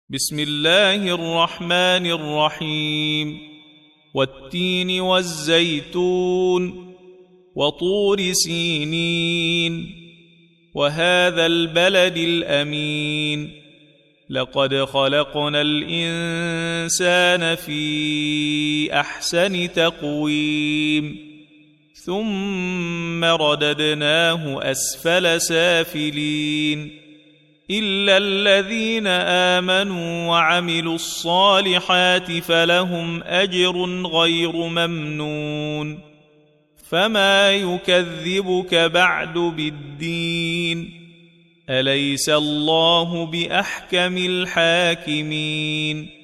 بسم الله الرحمن الرحيم والتين والزيتون وطور سينين وهذا البلد الأمين لقد خلقنا الإنسان في أحسن تقويم ثم رددناه أسفل سافلين إلا الذين آمنوا وعملوا الصالحات فلهم أجر غير ممنون فما يكذبك بعد بالدين أليس الله بأحكم الحاكمين